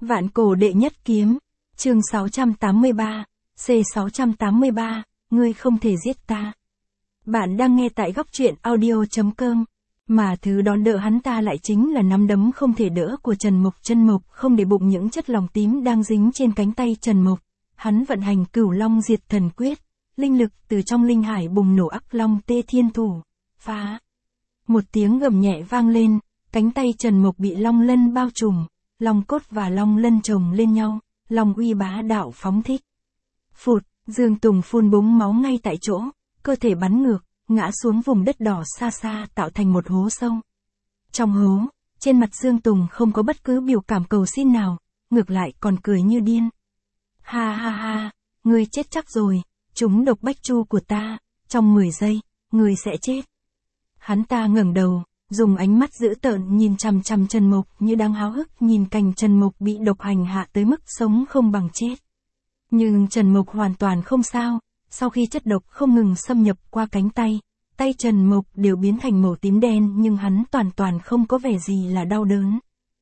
Vạn cổ đệ nhất kiếm, chương 683, C683, ngươi không thể giết ta. Bạn đang nghe tại góc truyện audio.com, mà thứ đón đỡ hắn ta lại chính là nắm đấm không thể đỡ của Trần Mục. Chân Mục không để bụng những chất lỏng tím đang dính trên cánh tay Trần Mục, hắn vận hành Cửu Long Diệt Thần Quyết, linh lực từ trong linh hải bùng nổ Ắc Long Tê Thiên Thủ, phá. Một tiếng gầm nhẹ vang lên, cánh tay Trần Mục bị long lân bao trùm, long cốt và long lân chồng lên nhau, long uy bá đạo phóng thích. Phụt, Dương Tùng phun búng máu ngay tại chỗ, cơ thể bắn ngược, ngã xuống vùng đất đỏ xa xa tạo thành một hố sâu. Trong hố, trên mặt Dương Tùng không có bất cứ biểu cảm cầu xin nào, ngược lại còn cười như điên. Ha ha ha, ngươi chết chắc rồi, chúng độc bách chu của ta, trong 10 giây, ngươi sẽ chết. Hắn ta ngẩng đầu, dùng ánh mắt dữ tợn nhìn chằm chằm Trần Mục như đang háo hức nhìn cảnh Trần Mục bị độc hành hạ tới mức sống không bằng chết. Nhưng Trần Mục hoàn toàn không sao, sau khi chất độc không ngừng xâm nhập qua cánh tay, tay Trần Mục đều biến thành màu tím đen nhưng hắn toàn không có vẻ gì là đau đớn.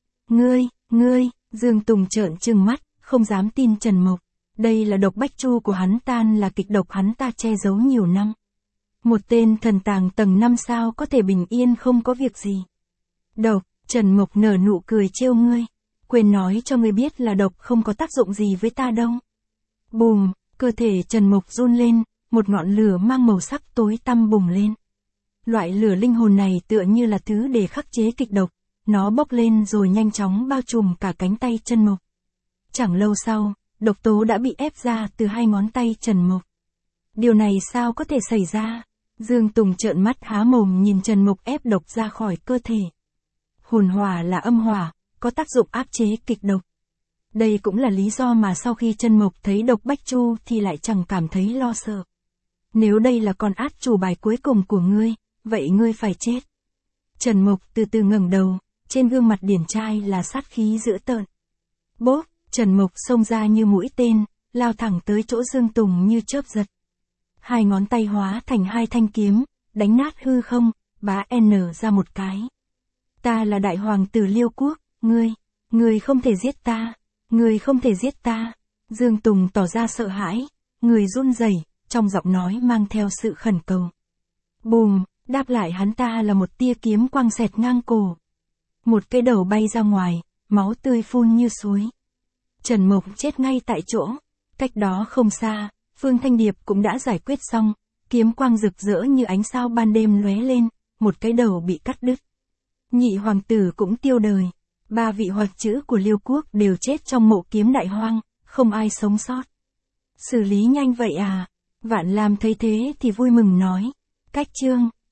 Ngươi, Dương Tùng trợn trừng mắt, không dám tin Trần Mục. Đây là độc bách chu của hắn, tan là kịch độc hắn ta che giấu nhiều năm. Một tên thần tàng tầng 5 sao có thể bình yên không có việc gì. Độc, Trần Mục nở nụ cười trêu ngươi. Quên nói cho ngươi biết là độc không có tác dụng gì với ta đâu. Bùm, cơ thể Trần Mục run lên, một ngọn lửa mang màu sắc tối tăm bùng lên. Loại lửa linh hồn này tựa như là thứ để khắc chế kịch độc, nó bốc lên rồi nhanh chóng bao trùm cả cánh tay Trần Mục. Chẳng lâu sau, độc tố đã bị ép ra từ 2 ngón tay Trần Mục. Điều này sao có thể xảy ra? Dương Tùng trợn mắt há mồm nhìn Trần Mục ép độc ra khỏi cơ thể. Hồn hỏa là âm hỏa, có tác dụng áp chế kịch độc. Đây cũng là lý do mà sau khi Trần Mục thấy độc bách chu thì lại chẳng cảm thấy lo sợ. Nếu đây là con át chủ bài cuối cùng của ngươi, vậy ngươi phải chết. Trần Mục từ từ ngẩng đầu, trên gương mặt điển trai là sát khí dữ tợn. Bốp, Trần Mục xông ra như mũi tên, lao thẳng tới chỗ Dương Tùng như chớp giật. 2 ngón tay hóa thành 2 thanh kiếm, đánh nát hư không, bá n ra một cái. Ta là đại hoàng tử Liêu Quốc, ngươi không thể giết ta, ngươi không thể giết ta. Dương Tùng tỏ ra sợ hãi, người run rẩy, trong giọng nói mang theo sự khẩn cầu. Bùm, đáp lại hắn ta là một tia kiếm quang xẹt ngang cổ. Một cái đầu bay ra ngoài, máu tươi phun như suối. Trần Mục chết ngay tại chỗ, cách đó không xa. Phương Thanh Điệp cũng đã giải quyết xong, kiếm quang rực rỡ như ánh sao ban đêm lóe lên, một cái đầu bị cắt đứt. Nhị hoàng tử cũng tiêu đời, 3 vị hoạt chữ của Liêu Quốc đều chết trong mộ kiếm đại hoang, không ai sống sót. Xử lý nhanh vậy à? Vạn Lam thấy thế thì vui mừng nói, cách chương.